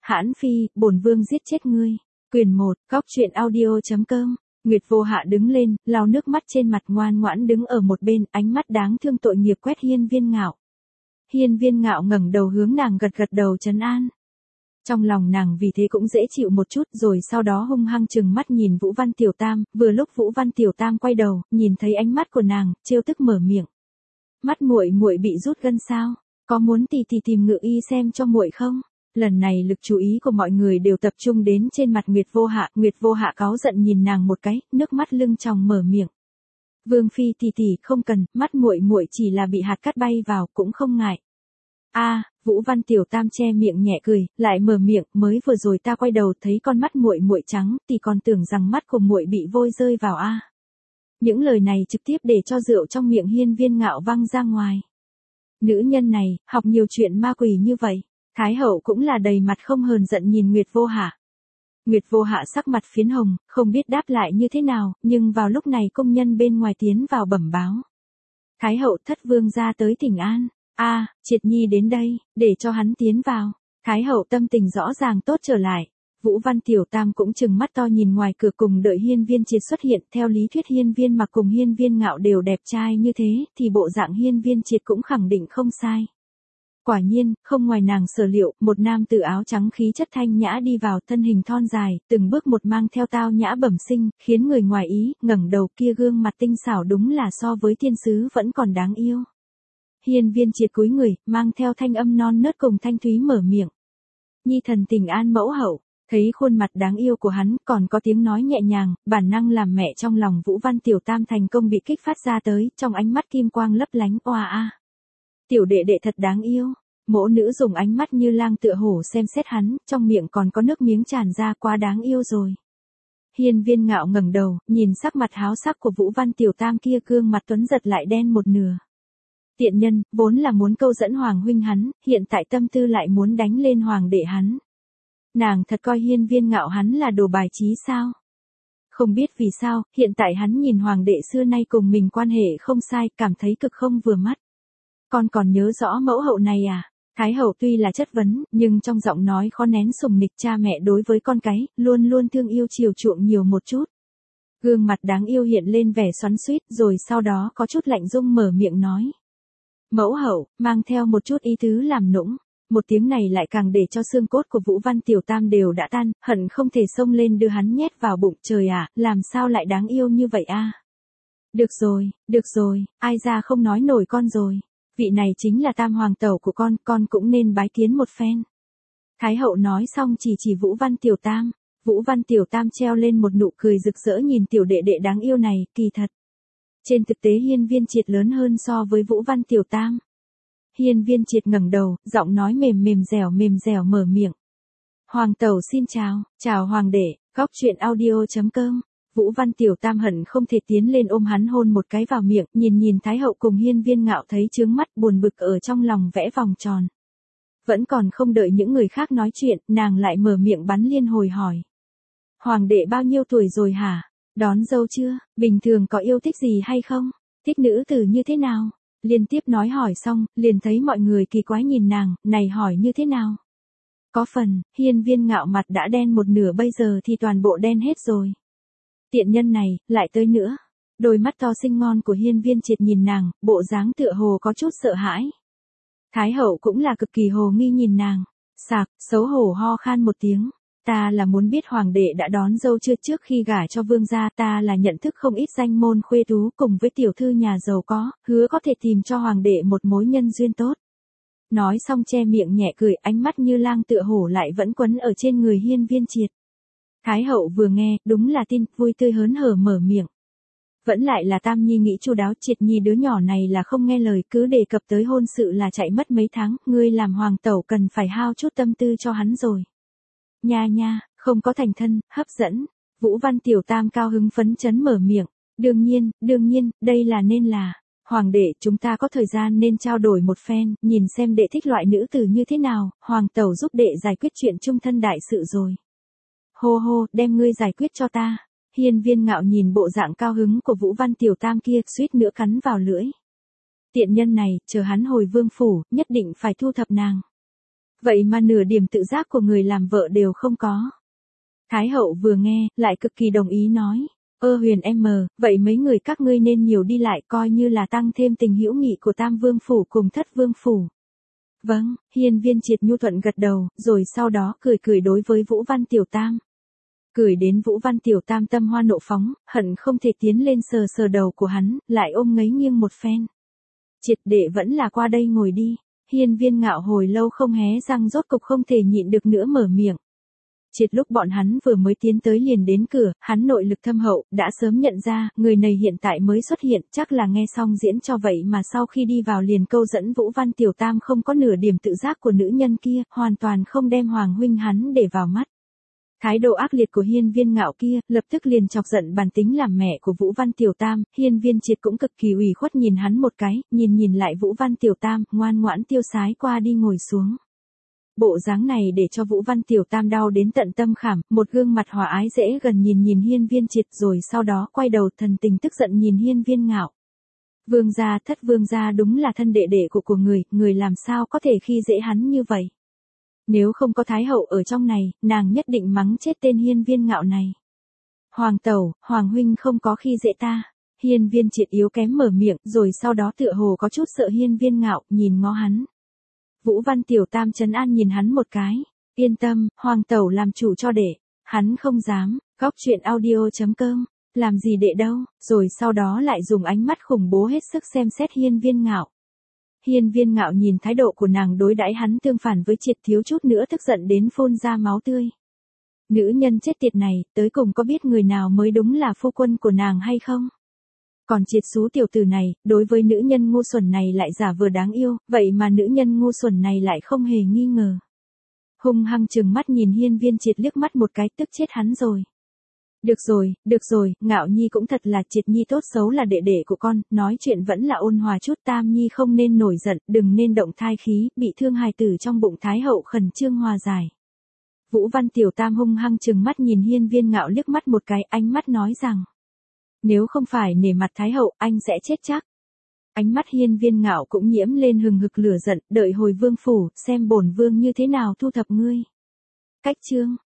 Hãn phi, bổn vương giết chết ngươi. Quyền 1, góc truyện audio.com. Nguyệt Vô Hạ đứng lên, lau nước mắt trên mặt, ngoan ngoãn đứng ở một bên, ánh mắt đáng thương tội nghiệp quét Hiên Viên Ngạo. Hiên Viên Ngạo ngẩng đầu hướng nàng gật gật đầu trấn an. Trong lòng nàng vì thế cũng dễ chịu một chút, rồi sau đó hung hăng trừng mắt nhìn Vũ Văn Tiểu Tam, vừa lúc Vũ Văn Tiểu Tam quay đầu, nhìn thấy ánh mắt của nàng, trêu tức mở miệng. Mắt muội muội bị rút gân sao? Có muốn tì tìm ngự y xem cho muội không? Lần này lực chú ý của mọi người đều tập trung đến trên mặt Nguyệt Vô Hạ cáu giận nhìn nàng một cái, nước mắt lưng tròng mở miệng. Vương phi tỷ không cần, mắt muội muội chỉ là bị hạt cát bay vào, cũng không ngại. Vũ Văn Tiểu Tam che miệng nhẹ cười, lại mở miệng, mới vừa rồi ta quay đầu thấy con mắt muội muội trắng, thì còn tưởng rằng mắt của muội bị vôi rơi vào Những lời này trực tiếp để cho rượu trong miệng Hiên Viên Ngạo văng ra ngoài. Nữ nhân này, học nhiều chuyện ma quỷ như vậy. Thái hậu cũng là đầy mặt không hờn giận nhìn Nguyệt Vô Hạ. Nguyệt Vô Hạ sắc mặt phiến hồng, không biết đáp lại như thế nào, nhưng vào lúc này công nhân bên ngoài tiến vào bẩm báo. Thái hậu thất vương ra tới thỉnh an. Triệt Nhi đến đây, để cho hắn tiến vào. Thái hậu tâm tình rõ ràng tốt trở lại. Vũ Văn Tiểu Tam cũng trừng mắt to nhìn ngoài cửa cùng đợi Hiên Viên Triệt xuất hiện. Theo lý thuyết Hiên Viên Mặc cùng Hiên Viên Ngạo đều đẹp trai như thế, thì bộ dạng Hiên Viên Triệt cũng khẳng định không sai. Quả nhiên, không ngoài nàng sở liệu, một nam tử áo trắng khí chất thanh nhã đi vào, thân hình thon dài, từng bước một mang theo tao nhã bẩm sinh, khiến người ngoài ý, ngẩng đầu kia gương mặt tinh xảo đúng là so với thiên sứ vẫn còn đáng yêu. Hiên Viên Triệt cúi người, mang theo thanh âm non nớt cùng thanh thúy mở miệng. Nhi thần tình an mẫu hậu. Thấy khuôn mặt đáng yêu của hắn, còn có tiếng nói nhẹ nhàng, bản năng làm mẹ trong lòng Vũ Văn Tiểu Tam thành công bị kích phát ra tới, trong ánh mắt kim quang lấp lánh, Tiểu đệ đệ thật đáng yêu. Mỗ nữ dùng ánh mắt như lang tựa hổ xem xét hắn, trong miệng còn có nước miếng tràn ra, quá đáng yêu rồi. Hiên Viên Ngạo ngẩng đầu, nhìn sắc mặt háo sắc của Vũ Văn Tiểu Tam kia, gương mặt tuấn giật lại đen một nửa. Tiện nhân, vốn là muốn câu dẫn hoàng huynh hắn, hiện tại tâm tư lại muốn đánh lên hoàng đệ hắn. Nàng thật coi Hiên Viên Ngạo hắn là đồ bài trí sao? Không biết vì sao, hiện tại hắn nhìn hoàng đệ xưa nay cùng mình quan hệ không sai, cảm thấy cực không vừa mắt. Con còn nhớ rõ mẫu hậu này à? Thái hậu tuy là chất vấn, nhưng trong giọng nói khó nén sùng nịch, cha mẹ đối với con cái, luôn luôn thương yêu chiều chuộng nhiều một chút. Gương mặt đáng yêu hiện lên vẻ xoắn xuýt, rồi sau đó có chút lạnh dung mở miệng nói. Mẫu hậu, mang theo một chút ý tứ làm nũng. Một tiếng này lại càng để cho xương cốt của Vũ Văn Tiểu Tam đều đã tan, hận không thể xông lên đưa hắn nhét vào bụng. Trời ạ, làm sao lại đáng yêu như vậy Được rồi, ai ra không nói nổi con rồi. Vị này chính là Tam hoàng tẩu của con cũng nên bái kiến một phen. Thái hậu nói xong chỉ Vũ Văn Tiểu Tam. Vũ Văn Tiểu Tam treo lên một nụ cười rực rỡ nhìn tiểu đệ đệ đáng yêu này, kỳ thật. Trên thực tế Hiên Viên Triệt lớn hơn so với Vũ Văn Tiểu Tam. Hiên Viên Triệt ngẩng đầu, giọng nói mềm dẻo mở miệng. Hoàng tẩu xin chào hoàng đệ, góc truyện audio.com. Vũ Văn Tiểu Tam hận không thể tiến lên ôm hắn hôn một cái vào miệng, nhìn Thái hậu cùng Hiên Viên Ngạo thấy chướng mắt, buồn bực ở trong lòng vẽ vòng tròn. Vẫn còn không đợi những người khác nói chuyện, nàng lại mở miệng bắn liên hồi hỏi. Hoàng đệ bao nhiêu tuổi rồi hả? Đón dâu chưa? Bình thường có yêu thích gì hay không? Thích nữ tử như thế nào? Liên tiếp nói hỏi xong, liền thấy mọi người kỳ quái nhìn nàng, này hỏi như thế nào? Có phần, Hiên Viên Ngạo mặt đã đen một nửa, bây giờ thì toàn bộ đen hết rồi. Tiện nhân này, lại tới nữa. Đôi mắt to xinh ngon của Hiên Viên Triệt nhìn nàng, bộ dáng tựa hồ có chút sợ hãi. Thái hậu cũng là cực kỳ hồ nghi nhìn nàng. Sạc, xấu hổ ho khan một tiếng. Ta là muốn biết hoàng đệ đã đón dâu chưa, trước khi gả cho vương gia, ta là nhận thức không ít danh môn khuê tú cùng với tiểu thư nhà giàu có, hứa có thể tìm cho hoàng đệ một mối nhân duyên tốt. Nói xong che miệng nhẹ cười, ánh mắt như lang tựa hổ lại vẫn quấn ở trên người Hiên Viên Triệt. Thái hậu vừa nghe, đúng là tin, vui tươi hớn hở mở miệng. Vẫn lại là Tam Nhi nghĩ chu đáo, Triệt Nhi đứa nhỏ này là không nghe lời, cứ đề cập tới hôn sự là chạy mất mấy tháng, ngươi làm hoàng tẩu cần phải hao chút tâm tư cho hắn rồi. Nha, không có thành thân, hấp dẫn. Vũ Văn Tiểu Tam cao hứng phấn chấn mở miệng. Đương nhiên, đây là nên là. Hoàng đệ, chúng ta có thời gian nên trao đổi một phen, nhìn xem đệ thích loại nữ tử như thế nào, hoàng tẩu giúp đệ giải quyết chuyện chung thân đại sự rồi. Hô, đem ngươi giải quyết cho ta. Hiên Viên Ngạo nhìn bộ dạng cao hứng của Vũ Văn Tiểu Tam kia, suýt nữa cắn vào lưỡi. Tiện nhân này, chờ hắn hồi vương phủ, nhất định phải thu thập nàng. vậy mà nửa điểm tự giác của người làm vợ đều không có. Thái hậu vừa nghe, lại cực kỳ đồng ý nói, Huyền em vậy mấy người các ngươi nên nhiều đi lại coi như là tăng thêm tình hữu nghị của Tam Vương Phủ cùng Thất Vương Phủ. Vâng, Hiên Viên Triệt nhu thuận gật đầu, rồi sau đó cười cười đối với Vũ Văn Tiểu Tam. Cười đến Vũ Văn Tiểu Tam tâm hoa nộ phóng, hận không thể tiến lên sờ sờ đầu của hắn, lại ôm ngấy nghiêng một phen. Triệt đệ vẫn là qua đây ngồi đi. Hiên Viên Ngạo hồi lâu không hé răng rốt cục không thể nhịn được nữa mở miệng. Triệt lúc bọn hắn vừa mới tiến tới liền đến cửa, hắn nội lực thâm hậu, đã sớm nhận ra, người này hiện tại mới xuất hiện, chắc là nghe xong diễn cho vậy mà sau khi đi vào liền câu dẫn Vũ Văn Tiểu Tam không có nửa điểm tự giác của nữ nhân kia, hoàn toàn không đem Hoàng huynh hắn để vào mắt. Thái độ ác liệt của Hiên Viên Ngạo kia, lập tức liền chọc giận bản tính làm mẹ của Vũ Văn Tiểu Tam, Hiên Viên Triệt cũng cực kỳ ủy khuất nhìn hắn một cái, nhìn lại Vũ Văn Tiểu Tam, ngoan ngoãn tiêu sái qua đi ngồi xuống. Bộ dáng này để cho Vũ Văn Tiểu Tam đau đến tận tâm khảm, một gương mặt hòa ái dễ gần nhìn Hiên Viên Triệt rồi sau đó quay đầu thần tình tức giận nhìn Hiên Viên Ngạo. Vương gia Thất vương gia đúng là thân đệ đệ của người làm sao có thể khi dễ hắn như vậy. Nếu không có Thái hậu ở trong này, nàng nhất định mắng chết tên Hiên Viên Ngạo này. Hoàng tẩu, Hoàng huynh không có khi dễ ta. Hiên Viên Triệt yếu kém mở miệng, rồi sau đó tựa hồ có chút sợ Hiên Viên Ngạo, nhìn ngó hắn. Vũ Văn Tiểu Tam trấn an nhìn hắn một cái. Yên tâm, Hoàng tẩu làm chủ cho đệ. Hắn không dám. Góc truyện audio.com. Làm gì đệ đâu, rồi sau đó lại dùng ánh mắt khủng bố hết sức xem xét Hiên Viên Ngạo. Hiên Viên Ngạo nhìn thái độ của nàng đối đãi hắn tương phản với Triệt thiếu chút nữa tức giận đến phun ra máu tươi. Nữ nhân chết tiệt này, tới cùng có biết người nào mới đúng là phu quân của nàng hay không? Còn Triệt xú tiểu tử này, đối với nữ nhân ngu xuẩn này lại giả vờ đáng yêu, vậy mà nữ nhân ngu xuẩn này lại không hề nghi ngờ. Hung hăng trừng mắt nhìn Hiên Viên Triệt liếc mắt một cái tức chết hắn rồi. Được rồi, Ngạo Nhi cũng thật là Triệt Nhi tốt xấu là đệ đệ của con, nói chuyện vẫn là ôn hòa chút Tam Nhi không nên nổi giận, đừng nên động thai khí, bị thương hài tử trong bụng Thái hậu khẩn trương hòa giải. Vũ Văn Tiểu Tam hung hăng trừng mắt nhìn Hiên Viên Ngạo liếc mắt một cái, ánh mắt nói rằng. Nếu không phải nể mặt Thái hậu, anh sẽ chết chắc. Ánh mắt Hiên Viên Ngạo cũng nhiễm lên hừng hực lửa giận, đợi hồi vương phủ, xem bổn vương như thế nào thu thập ngươi. Cách chương